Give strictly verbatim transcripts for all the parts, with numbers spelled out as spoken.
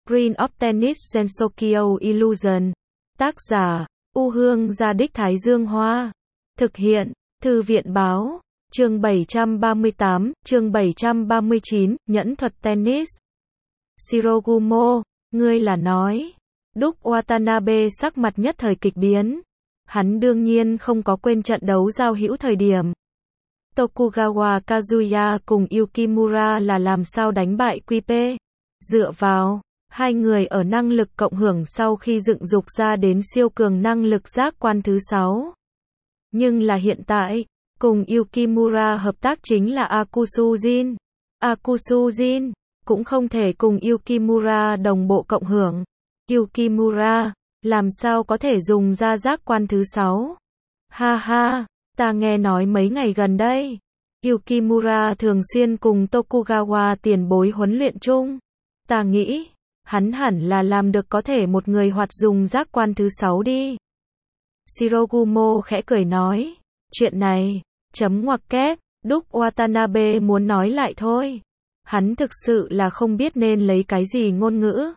Green of Tennis Gensokyo Illusion. Tác giả, U Hương Gia Đích Thái Dương Hoa. Thực hiện, Thư viện Báo. Chương bảy trăm ba mươi tám, chương bảy trăm ba mươi chín, nhẫn thuật tennis. Shirogumo, ngươi là nói. Đúc Watanabe sắc mặt nhất thời kịch biến. Hắn đương nhiên không có quên trận đấu giao hữu thời điểm Tokugawa Kazuya cùng Yukimura là làm sao đánh bại quy pê. Dựa vào, hai người ở năng lực cộng hưởng sau khi dựng dục ra đến siêu cường năng lực giác quan thứ sáu. Nhưng là hiện tại, cùng Yukimura hợp tác chính là Akusujin. Akusujin cũng không thể cùng Yukimura đồng bộ cộng hưởng. Yukimura làm sao có thể dùng ra giác quan thứ sáu? Ha ha, ta nghe nói mấy ngày gần đây, Yukimura thường xuyên cùng Tokugawa tiền bối huấn luyện chung. Ta nghĩ, hắn hẳn là làm được có thể một người hoạt dùng giác quan thứ sáu đi. Shirogumo khẽ cười nói, chuyện này, chấm ngoặc kép, Đúc Watanabe muốn nói lại thôi. Hắn thực sự là không biết nên lấy cái gì ngôn ngữ.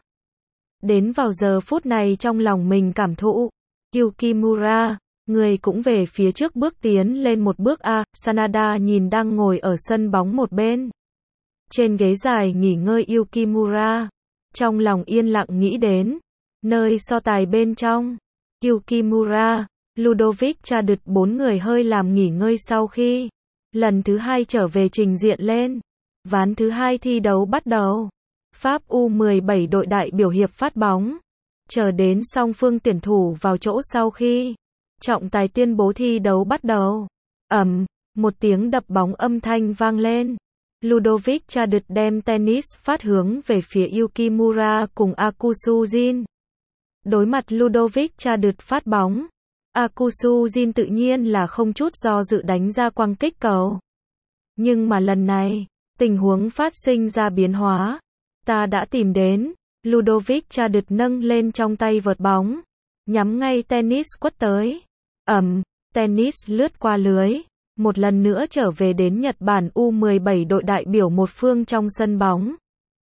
Đến vào giờ phút này trong lòng mình cảm thụ, Yukimura, người cũng về phía trước bước tiến lên một bước a. Sanada nhìn đang ngồi ở sân bóng một bên. Trên ghế dài nghỉ ngơi Yukimura, trong lòng yên lặng nghĩ đến, nơi so tài bên trong, Yukimura, Ludovic Chadut bốn người hơi làm nghỉ ngơi sau khi, lần thứ hai trở về trình diện lên. Ván thứ hai thi đấu bắt đầu. Pháp U mười bảy đội đại biểu hiệp phát bóng. Chờ đến song phương tuyển thủ vào chỗ sau khi trọng tài tuyên bố thi đấu bắt đầu. Ầm, một tiếng đập bóng âm thanh vang lên. Ludovic Chadut đem tennis phát hướng về phía Yukimura cùng Akusujin. Đối mặt Ludovic Chadut phát bóng, Akusujin tự nhiên là không chút do dự đánh ra quăng kích cầu. Nhưng mà lần này, tình huống phát sinh ra biến hóa. Ta đã tìm đến. Ludovic Chadut nâng lên trong tay vợt bóng, nhắm ngay tennis quất tới. Ầm, tennis lướt qua lưới, một lần nữa trở về đến Nhật Bản U mười bảy đội đại biểu một phương trong sân bóng.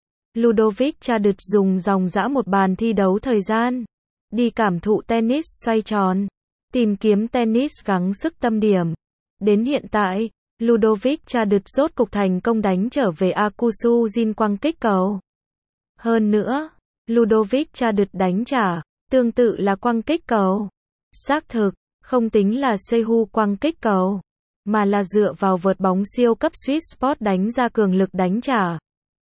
Ludovic Chadut dùng dòng dã một bàn thi đấu thời gian, đi cảm thụ tennis xoay tròn, tìm kiếm tennis gắng sức tâm điểm. Đến hiện tại, Ludovic Chadut rốt cục thành công đánh trở về Akusujin quăng kích cầu. Hơn nữa, Ludovic Chadut đánh trả, tương tự là quăng kích cầu. Xác thực, không tính là Seihu quăng kích cầu, mà là dựa vào vợt bóng siêu cấp Swiss Sport đánh ra cường lực đánh trả.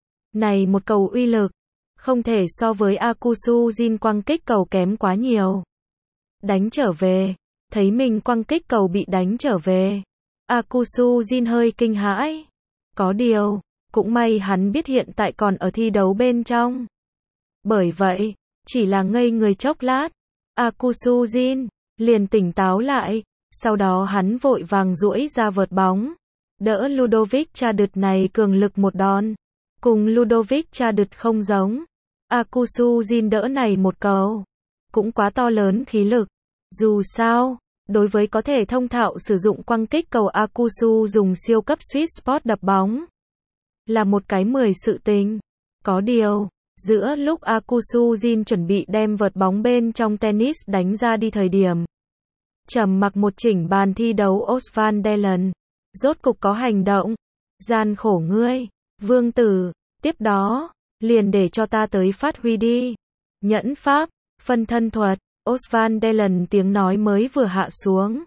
Này một cầu uy lực, không thể so với Akusujin quăng kích cầu kém quá nhiều. Đánh trở về, thấy mình quăng kích cầu bị đánh trở về. Akusujin hơi kinh hãi. Có điều, cũng may hắn biết hiện tại còn ở thi đấu bên trong. Bởi vậy, chỉ là ngây người chốc lát, Akusujin liền tỉnh táo lại, sau đó hắn vội vàng duỗi ra vợt bóng, đỡ Ludovic Chadut này cường lực một đòn. Cùng Ludovic Chadut không giống, Akusujin đỡ này một cầu, cũng quá to lớn khí lực. Dù sao, đối với có thể thông thạo sử dụng quăng kích cầu Akusu dùng siêu cấp Swiss Sport đập bóng, là một cái mười sự tình. Có điều, giữa lúc Akusujin chuẩn bị đem vợt bóng bên trong tennis đánh ra đi thời điểm, trầm mặc một chỉnh bàn thi đấu Osvan Delen, rốt cục có hành động. Gian khổ ngươi, vương tử, tiếp đó, liền để cho ta tới phát huy đi. Nhẫn pháp, phân thân thuật. Osvan Delen tiếng nói mới vừa hạ xuống.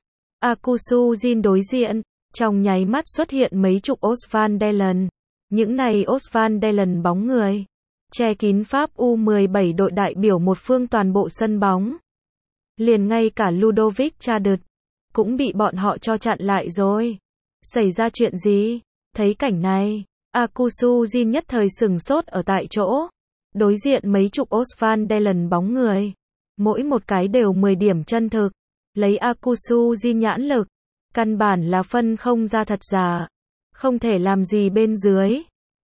Akusujin đối diện, trong nháy mắt xuất hiện mấy chục Osvan Delen. Những này Osvan Delen bóng người, che kín Pháp U mười bảy đội đại biểu một phương toàn bộ sân bóng. Liền ngay cả Ludovic Chadut, cũng bị bọn họ cho chặn lại rồi. Xảy ra chuyện gì? Thấy cảnh này, Akusujin nhất thời sừng sốt ở tại chỗ. Đối diện mấy chục Osvan Delen bóng người, mỗi một cái đều mười điểm chân thực. Lấy Akusujin nhãn lực, căn bản là phân không ra thật giả. Không thể làm gì bên dưới.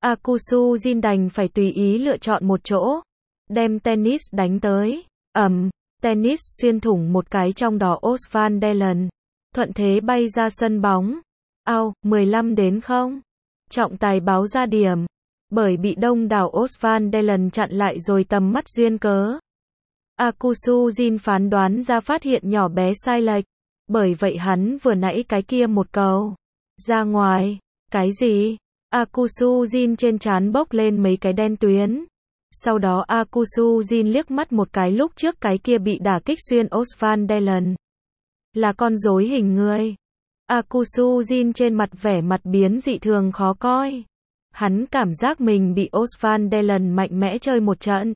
Akusujin đành phải tùy ý lựa chọn một chỗ, đem tennis đánh tới. Ầm, tennis xuyên thủng một cái trong đó Osvan Delen, thuận thế bay ra sân bóng. Ao, mười lăm đến không. Trọng tài báo ra điểm. bởi bị đông đảo Osvandelon chặn lại rồi tầm mắt duyên cớ. Akusu Jin phán đoán ra phát hiện nhỏ bé sai lệch, bởi vậy hắn vừa nãy cái kia một cầu ra ngoài. Cái gì? Akusu Jin trên trán bốc lên mấy cái đen tuyến. Sau đó Akusu Jin liếc mắt một cái lúc trước cái kia bị đả kích xuyên Osvandelon. Là con rối hình người. Akusu Jin trên mặt vẻ mặt biến dị thường khó coi. Hắn cảm giác mình bị Osvandelon mạnh mẽ chơi một trận.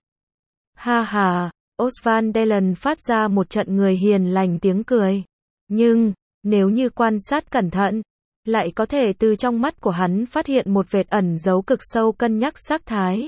Ha ha, Osvandelon phát ra một trận người hiền lành tiếng cười. Nhưng, nếu như quan sát cẩn thận, lại có thể từ trong mắt của hắn phát hiện một vệt ẩn giấu cực sâu cân nhắc sắc thái.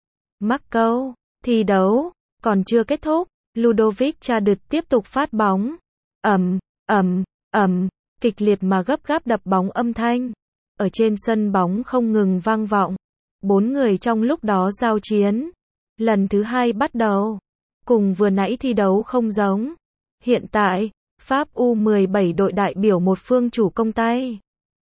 Mắc câu, thi đấu, còn chưa kết thúc, Ludovic Chadut tiếp tục phát bóng. Ầm, ầm, ầm, kịch liệt mà gấp gáp đập bóng âm thanh. Ở trên sân bóng không ngừng vang vọng. Bốn người trong lúc đó giao chiến. Lần thứ hai bắt đầu. Cùng vừa nãy thi đấu không giống. Hiện tại, Pháp U mười bảy đội đại biểu một phương chủ công tay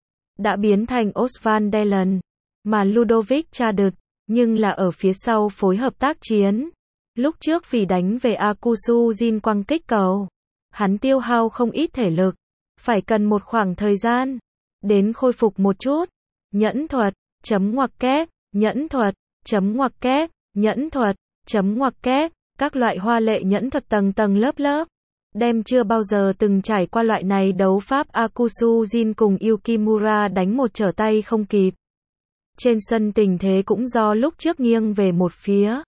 đã biến thành Osvandelon, mà Ludovic Chadut, nhưng là ở phía sau phối hợp tác chiến. Lúc trước vì đánh về Akusu Jin quăng kích cầu, hắn tiêu hao không ít thể lực, phải cần một khoảng thời gian đến khôi phục một chút. Nhẫn thuật, chấm ngoặc kép, nhẫn thuật, chấm ngoặc kép, nhẫn thuật, chấm ngoặc kép, các loại hoa lệ nhẫn thuật tầng tầng lớp lớp. Đem chưa bao giờ từng trải qua loại này đấu pháp Akusu Jin cùng Yukimura đánh một trở tay không kịp. Trên sân tình thế cũng do lúc trước nghiêng về một phía,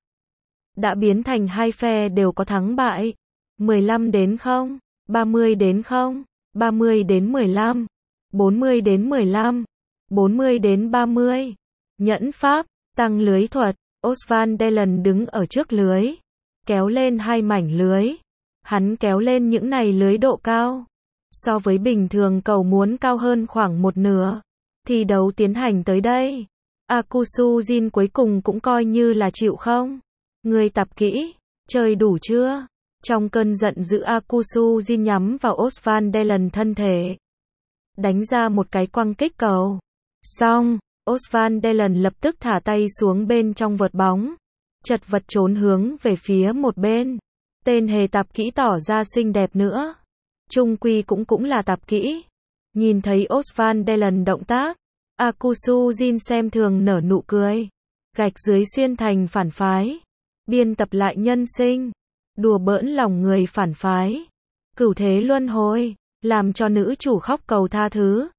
đã biến thành hai phe đều có thắng bại. mười lăm đến không, ba mươi đến không, ba mươi đến mười lăm, bốn mươi đến mười lăm, bốn mươi đến ba mươi. Nhẫn pháp, tăng lưới thuật, Osvandelon đứng ở trước lưới, kéo lên hai mảnh lưới. Hắn kéo lên những này lưới độ cao, so với bình thường cầu muốn cao hơn khoảng một nửa. Thi đấu tiến hành tới đây, Akusu Jin cuối cùng cũng coi như là chịu không. Người tập kỹ, chơi đủ chưa? Trong cơn giận dữ Akusu Jin nhắm vào Osvandelon thân thể, đánh ra một cái quăng kích cầu. Xong, Osvandelon lập tức thả tay xuống bên trong vợt bóng, chật vật trốn hướng về phía một bên. Tên hề tập kỹ tỏ ra xinh đẹp nữa. Trung quy cũng cũng là tập kỹ. Nhìn thấy Osvandelon động tác, Akusu Jin xem thường nở nụ cười. Gạch dưới xuyên thành phản phái. Biên tập lại nhân sinh. Đùa bỡn lòng người phản phái. Cửu thế luân hồi. Làm cho nữ chủ khóc cầu tha thứ.